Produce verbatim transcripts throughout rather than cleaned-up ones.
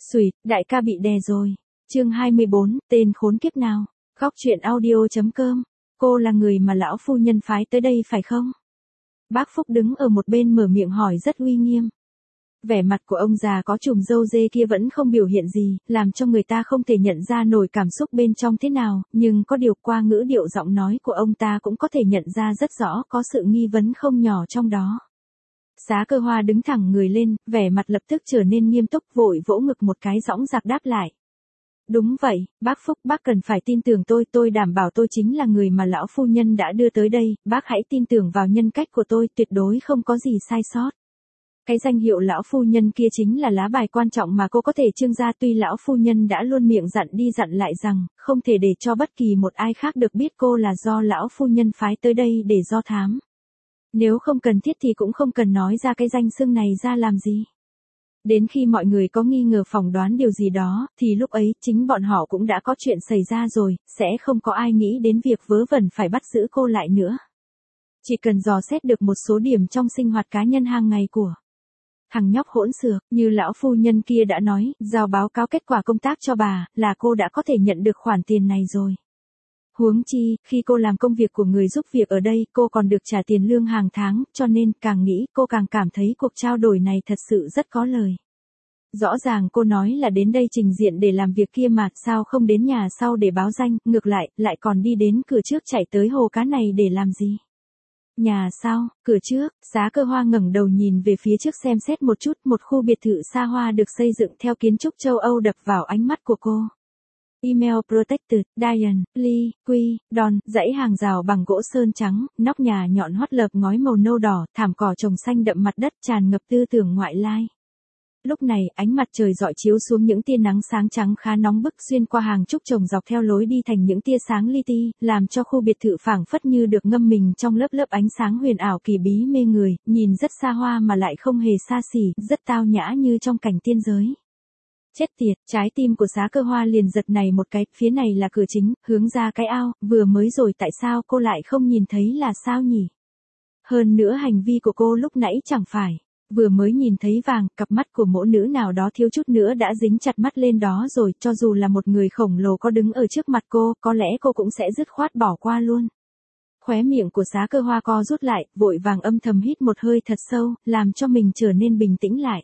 Xùi, đại ca bị đè rồi. Chương hai mươi bốn, tên khốn kiếp nào. Góc truyện audio.com. Cô là người mà lão phu nhân phái tới đây phải không? Bác Phúc đứng ở một bên mở miệng hỏi rất uy nghiêm. Vẻ mặt của ông già có chùm râu dê kia vẫn không biểu hiện gì, làm cho người ta không thể nhận ra nổi cảm xúc bên trong thế nào, nhưng có điều qua ngữ điệu giọng nói của ông ta cũng có thể nhận ra rất rõ có sự nghi vấn không nhỏ trong đó. Xá Cơ Hoa đứng thẳng người lên, vẻ mặt lập tức trở nên nghiêm túc, vội vỗ ngực một cái dõng dạc đáp lại. Đúng vậy, bác Phúc, bác cần phải tin tưởng tôi, tôi đảm bảo tôi chính là người mà lão phu nhân đã đưa tới đây, bác hãy tin tưởng vào nhân cách của tôi, tuyệt đối không có gì sai sót. Cái danh hiệu lão phu nhân kia chính là lá bài quan trọng mà cô có thể trưng ra, tuy lão phu nhân đã luôn miệng dặn đi dặn lại rằng, không thể để cho bất kỳ một ai khác được biết cô là do lão phu nhân phái tới đây để do thám. Nếu không cần thiết thì cũng không cần nói ra cái danh xưng này ra làm gì. Đến khi mọi người có nghi ngờ phỏng đoán điều gì đó, thì lúc ấy chính bọn họ cũng đã có chuyện xảy ra rồi, sẽ không có ai nghĩ đến việc vớ vẩn phải bắt giữ cô lại nữa. Chỉ cần dò xét được một số điểm trong sinh hoạt cá nhân hàng ngày của thằng nhóc hỗn xược, như lão phu nhân kia đã nói, giao báo cáo kết quả công tác cho bà, là cô đã có thể nhận được khoản tiền này rồi. Huống chi, khi cô làm công việc của người giúp việc ở đây, cô còn được trả tiền lương hàng tháng, cho nên càng nghĩ cô càng cảm thấy cuộc trao đổi này thật sự rất có lời. Rõ ràng cô nói là đến đây trình diện để làm việc kia mà, sao không đến nhà sau để báo danh, ngược lại, lại còn đi đến cửa trước chạy tới hồ cá này để làm gì? Nhà sau, cửa trước, Xá Cơ Hoa ngẩng đầu nhìn về phía trước xem xét một chút, một khu biệt thự xa hoa được xây dựng theo kiến trúc châu Âu đập vào ánh mắt của cô. Email Protected, Diane, Lee, Quy, Don, dãy hàng rào bằng gỗ sơn trắng, nóc nhà nhọn hoắt lợp ngói màu nâu đỏ, thảm cỏ trồng xanh đậm mặt đất tràn ngập tư tưởng ngoại lai. Lúc này, ánh mặt trời rọi chiếu xuống những tia nắng sáng trắng khá nóng bức xuyên qua hàng trúc trồng dọc theo lối đi thành những tia sáng li ti, làm cho khu biệt thự phảng phất như được ngâm mình trong lớp lớp ánh sáng huyền ảo kỳ bí mê người, nhìn rất xa hoa mà lại không hề xa xỉ, rất tao nhã như trong cảnh tiên giới. Chết tiệt, trái tim của Xá Cơ Hoa liền giật này một cái, phía này là cửa chính, hướng ra cái ao, vừa mới rồi tại sao cô lại không nhìn thấy là sao nhỉ? Hơn nữa hành vi của cô lúc nãy chẳng phải, vừa mới nhìn thấy vàng, cặp mắt của mẫu nữ nào đó thiếu chút nữa đã dính chặt mắt lên đó rồi, cho dù là một người khổng lồ có đứng ở trước mặt cô, có lẽ cô cũng sẽ dứt khoát bỏ qua luôn. Khóe miệng của Xá Cơ Hoa co rút lại, vội vàng âm thầm hít một hơi thật sâu, làm cho mình trở nên bình tĩnh lại.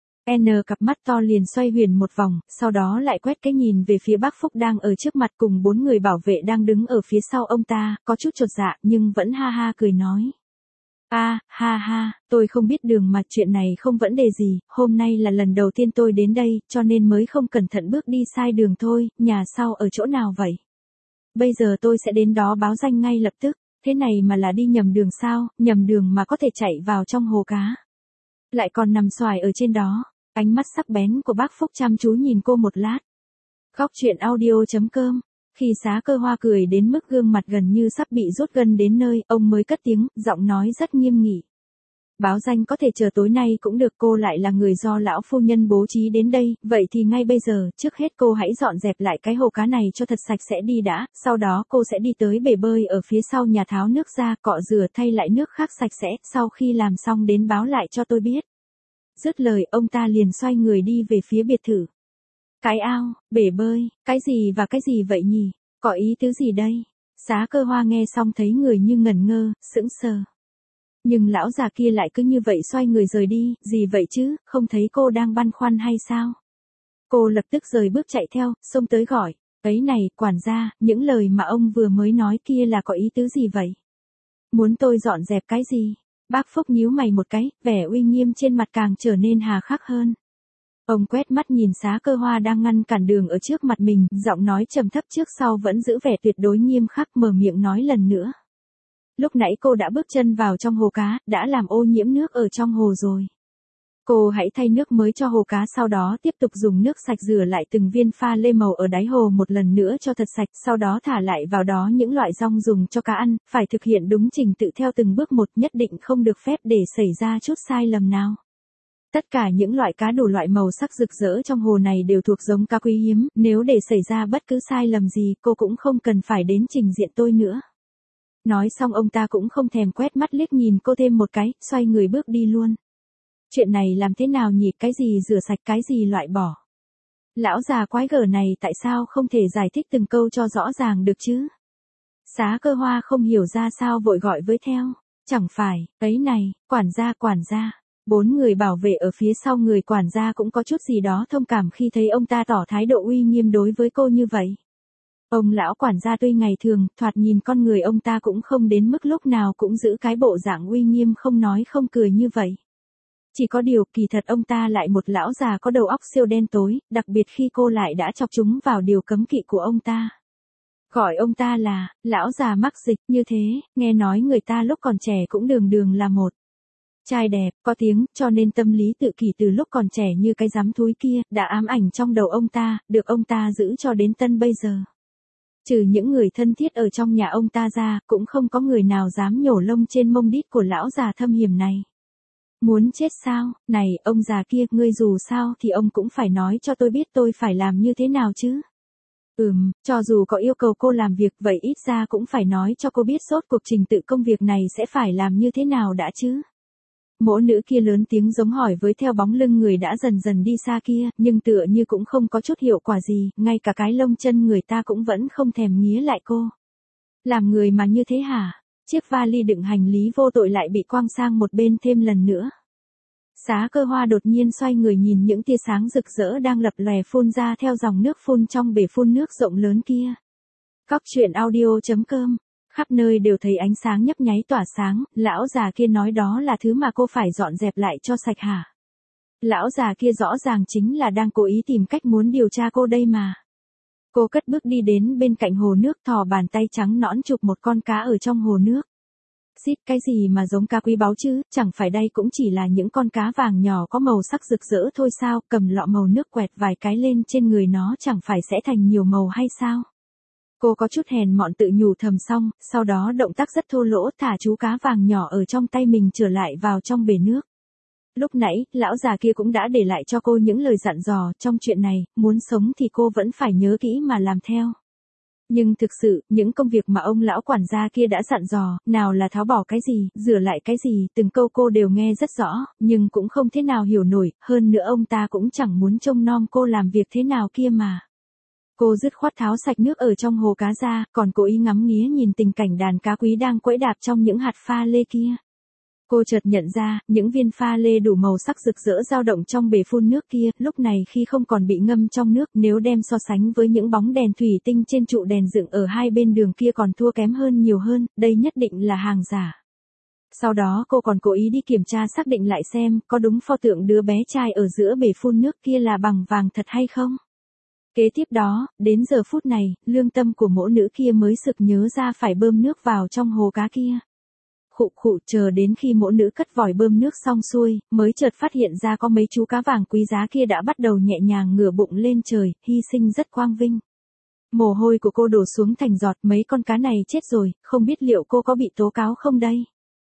N cặp mắt to liền xoay huyền một vòng, sau đó lại quét cái nhìn về phía bác Phúc đang ở trước mặt cùng bốn người bảo vệ đang đứng ở phía sau ông ta, có chút chột dạ nhưng vẫn ha ha cười nói. A, à, ha ha, tôi không biết đường mà chuyện này không vấn đề gì, hôm nay là lần đầu tiên tôi đến đây, cho nên mới không cẩn thận bước đi sai đường thôi, nhà sau ở chỗ nào vậy? Bây giờ tôi sẽ đến đó báo danh ngay lập tức, thế này mà là đi nhầm đường sao, nhầm đường mà có thể chạy vào trong hồ cá. Lại còn nằm xoài ở trên đó, ánh mắt sắc bén của bác Phúc chăm chú nhìn cô một lát. Góc truyện audio.com. Khi Xá Cơ Hoa cười đến mức gương mặt gần như sắp bị rút gân đến nơi, ông mới cất tiếng, giọng nói rất nghiêm nghị. Báo danh có thể chờ tối nay cũng được, cô lại là người do lão phu nhân bố trí đến đây, vậy thì ngay bây giờ, trước hết cô hãy dọn dẹp lại cái hồ cá này cho thật sạch sẽ đi đã, sau đó cô sẽ đi tới bể bơi ở phía sau nhà tháo nước ra, cọ rửa thay lại nước khác sạch sẽ, sau khi làm xong đến báo lại cho tôi biết. Dứt lời ông ta liền xoay người đi về phía biệt thự. Cái ao, bể bơi, cái gì và cái gì vậy nhỉ? Có ý tứ gì đây? Xá Cơ Hoa nghe xong thấy người như ngẩn ngơ, sững sờ. Nhưng lão già kia lại cứ như vậy xoay người rời đi, gì vậy chứ, không thấy cô đang băn khoăn hay sao? Cô lập tức rời bước chạy theo, xông tới gọi, ấy này, quản gia, những lời mà ông vừa mới nói kia là có ý tứ gì vậy? Muốn tôi dọn dẹp cái gì? Bác Phúc nhíu mày một cái, vẻ uy nghiêm trên mặt càng trở nên hà khắc hơn. Ông quét mắt nhìn Xá Cơ Hoa đang ngăn cản đường ở trước mặt mình, giọng nói trầm thấp trước sau vẫn giữ vẻ tuyệt đối nghiêm khắc, mở miệng nói lần nữa. Lúc nãy cô đã bước chân vào trong hồ cá, đã làm ô nhiễm nước ở trong hồ rồi. Cô hãy thay nước mới cho hồ cá, sau đó tiếp tục dùng nước sạch rửa lại từng viên pha lê màu ở đáy hồ một lần nữa cho thật sạch, sau đó thả lại vào đó những loại rong dùng cho cá ăn, phải thực hiện đúng trình tự theo từng bước một, nhất định không được phép để xảy ra chút sai lầm nào. Tất cả những loại cá đủ loại màu sắc rực rỡ trong hồ này đều thuộc giống cá quý hiếm, nếu để xảy ra bất cứ sai lầm gì, cô cũng không cần phải đến trình diện tôi nữa. Nói xong ông ta cũng không thèm quét mắt liếc nhìn cô thêm một cái, xoay người bước đi luôn. Chuyện này làm thế nào nhỉ, cái gì rửa sạch cái gì loại bỏ. Lão già quái gở này tại sao không thể giải thích từng câu cho rõ ràng được chứ? Xá Cơ Hoa không hiểu ra sao vội gọi với theo. Chẳng phải, ấy này, quản gia quản gia. Bốn người bảo vệ ở phía sau người quản gia cũng có chút gì đó thông cảm khi thấy ông ta tỏ thái độ uy nghiêm đối với cô như vậy. Ông lão quản gia tuy ngày thường, thoạt nhìn con người ông ta cũng không đến mức lúc nào cũng giữ cái bộ dạng uy nghiêm không nói không cười như vậy. Chỉ có điều kỳ thật ông ta lại một lão già có đầu óc siêu đen tối, đặc biệt khi cô lại đã chọc chúng vào điều cấm kỵ của ông ta. Gọi ông ta là, lão già mắc dịch như thế, nghe nói người ta lúc còn trẻ cũng đường đường là một. Trai đẹp, có tiếng, cho nên tâm lý tự kỷ từ lúc còn trẻ như cái giám thúi kia, đã ám ảnh trong đầu ông ta, được ông ta giữ cho đến tân bây giờ. Trừ những người thân thiết ở trong nhà ông ta ra, cũng không có người nào dám nhổ lông trên mông đít của lão già thâm hiểm này. Muốn chết sao, này, ông già kia, ngươi dù sao thì ông cũng phải nói cho tôi biết tôi phải làm như thế nào chứ. Ừm, cho dù có yêu cầu cô làm việc vậy ít ra cũng phải nói cho cô biết rốt cuộc trình tự công việc này sẽ phải làm như thế nào đã chứ. Mỗ nữ kia lớn tiếng giống hỏi với theo bóng lưng người đã dần dần đi xa kia, nhưng tựa như cũng không có chút hiệu quả gì, ngay cả cái lông chân người ta cũng vẫn không thèm nghía lại cô. Làm người mà như thế hả? Chiếc vali đựng hành lý vô tội lại bị quăng sang một bên thêm lần nữa. Xá Cơ Hoa đột nhiên xoay người nhìn những tia sáng rực rỡ đang lập lòe phun ra theo dòng nước phun trong bể phun nước rộng lớn kia. Cóc truyện audio chấm com. Khắp nơi đều thấy ánh sáng nhấp nháy tỏa sáng, lão già kia nói đó là thứ mà cô phải dọn dẹp lại cho sạch hả? Lão già kia rõ ràng chính là đang cố ý tìm cách muốn điều tra cô đây mà. Cô cất bước đi đến bên cạnh hồ nước, thò bàn tay trắng nõn chụp một con cá ở trong hồ nước. Xít, cái gì mà giống cá quý báu chứ, chẳng phải đây cũng chỉ là những con cá vàng nhỏ có màu sắc rực rỡ thôi sao, cầm lọ màu nước quẹt vài cái lên trên người nó chẳng phải sẽ thành nhiều màu hay sao? Cô có chút hèn mọn tự nhủ thầm xong, sau đó động tác rất thô lỗ thả chú cá vàng nhỏ ở trong tay mình trở lại vào trong bể nước. Lúc nãy, lão già kia cũng đã để lại cho cô những lời dặn dò, trong chuyện này, muốn sống thì cô vẫn phải nhớ kỹ mà làm theo. Nhưng thực sự, những công việc mà ông lão quản gia kia đã dặn dò, nào là tháo bỏ cái gì, rửa lại cái gì, từng câu cô đều nghe rất rõ, nhưng cũng không thế nào hiểu nổi, hơn nữa ông ta cũng chẳng muốn trông nom cô làm việc thế nào kia mà. Cô dứt khoát tháo sạch nước ở trong hồ cá ra, còn cố ý ngắm nghía nhìn tình cảnh đàn cá quý đang quẫy đạp trong những hạt pha lê kia. Cô chợt nhận ra, những viên pha lê đủ màu sắc rực rỡ dao động trong bể phun nước kia, lúc này khi không còn bị ngâm trong nước, nếu đem so sánh với những bóng đèn thủy tinh trên trụ đèn dựng ở hai bên đường kia còn thua kém hơn nhiều hơn, đây nhất định là hàng giả. Sau đó cô còn cố ý đi kiểm tra xác định lại xem, có đúng pho tượng đứa bé trai ở giữa bể phun nước kia là bằng vàng thật hay không. Kế tiếp đó, đến giờ phút này, lương tâm của mỗ nữ kia mới sực nhớ ra phải bơm nước vào trong hồ cá kia. Khụ khụ, chờ đến khi mỗ nữ cất vòi bơm nước xong xuôi, mới chợt phát hiện ra có mấy chú cá vàng quý giá kia đã bắt đầu nhẹ nhàng ngửa bụng lên trời, hy sinh rất quang vinh. Mồ hôi của cô đổ xuống thành giọt, mấy con cá này chết rồi, không biết liệu cô có bị tố cáo không đây?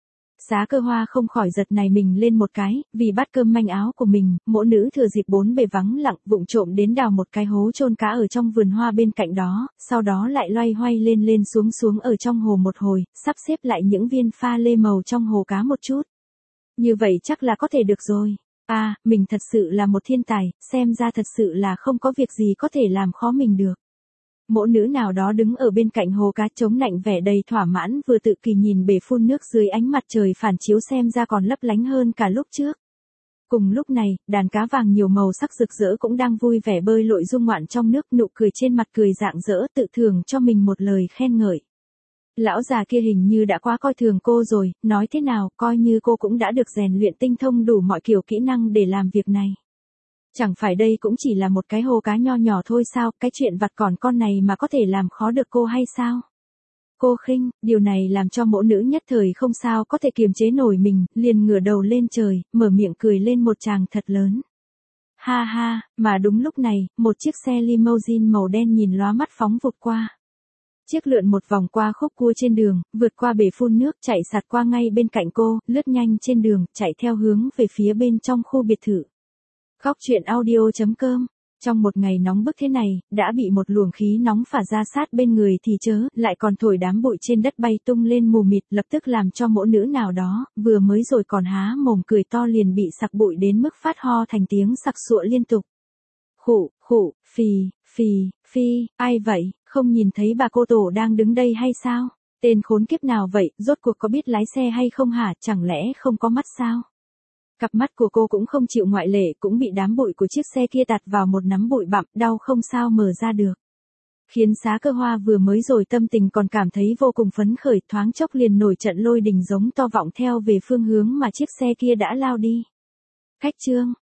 Xá Cơ Hoa không khỏi giật này mình lên một cái, vì bát cơm manh áo của mình, mỗ nữ thừa dịp bốn bề vắng lặng vụng trộm đến đào một cái hố chôn cá ở trong vườn hoa bên cạnh đó, sau đó lại loay hoay lên lên xuống xuống ở trong hồ một hồi, sắp xếp lại những viên pha lê màu trong hồ cá một chút. Như vậy chắc là có thể được rồi. À, mình thật sự là một thiên tài, xem ra thật sự là không có việc gì có thể làm khó mình được. Mỗ nữ nào đó đứng ở bên cạnh hồ cá chống nạnh vẻ đầy thỏa mãn vừa tự kỳ nhìn bể phun nước dưới ánh mặt trời phản chiếu xem ra còn lấp lánh hơn cả lúc trước. Cùng lúc này, đàn cá vàng nhiều màu sắc rực rỡ cũng đang vui vẻ bơi lội dung ngoạn trong nước, nụ cười trên mặt cười rạng rỡ tự thưởng cho mình một lời khen ngợi. Lão già kia hình như đã quá coi thường cô rồi, nói thế nào, coi như cô cũng đã được rèn luyện tinh thông đủ mọi kiểu kỹ năng để làm việc này. Chẳng phải đây cũng chỉ là một cái hồ cá nho nhỏ thôi sao, cái chuyện vặt còn con này mà có thể làm khó được cô hay sao? Cô khinh, điều này làm cho mỗ nữ nhất thời không sao có thể kiềm chế nổi mình, liền ngửa đầu lên trời, mở miệng cười lên một tràng thật lớn. Ha ha, mà đúng lúc này, một chiếc xe limousine màu đen nhìn lóa mắt phóng vụt qua. Chiếc lượn một vòng qua khúc cua trên đường, vượt qua bể phun nước, chạy sạt qua ngay bên cạnh cô, lướt nhanh trên đường, chạy theo hướng về phía bên trong khu biệt thự. Cóc truyện audio chấm com. Trong một ngày nóng bức thế này, đã bị một luồng khí nóng phả ra sát bên người thì chớ, lại còn thổi đám bụi trên đất bay tung lên mù mịt, lập tức làm cho mỗ nữ nào đó, vừa mới rồi còn há mồm cười to liền bị sặc bụi đến mức phát ho thành tiếng sặc sụa liên tục. khụ, khụ, phì, phì, phi, ai vậy, không nhìn thấy bà cô tổ đang đứng đây hay sao? Tên khốn kiếp nào vậy, rốt cuộc có biết lái xe hay không hả, chẳng lẽ không có mắt sao? Cặp mắt của cô cũng không chịu ngoại lệ, cũng bị đám bụi của chiếc xe kia tạt vào một nắm bụi bặm, đau không sao mở ra được. Khiến Xá Cơ Hoa vừa mới rồi tâm tình còn cảm thấy vô cùng phấn khởi, thoáng chốc liền nổi trận lôi đình giống to vọng theo về phương hướng mà chiếc xe kia đã lao đi. Khách Trương,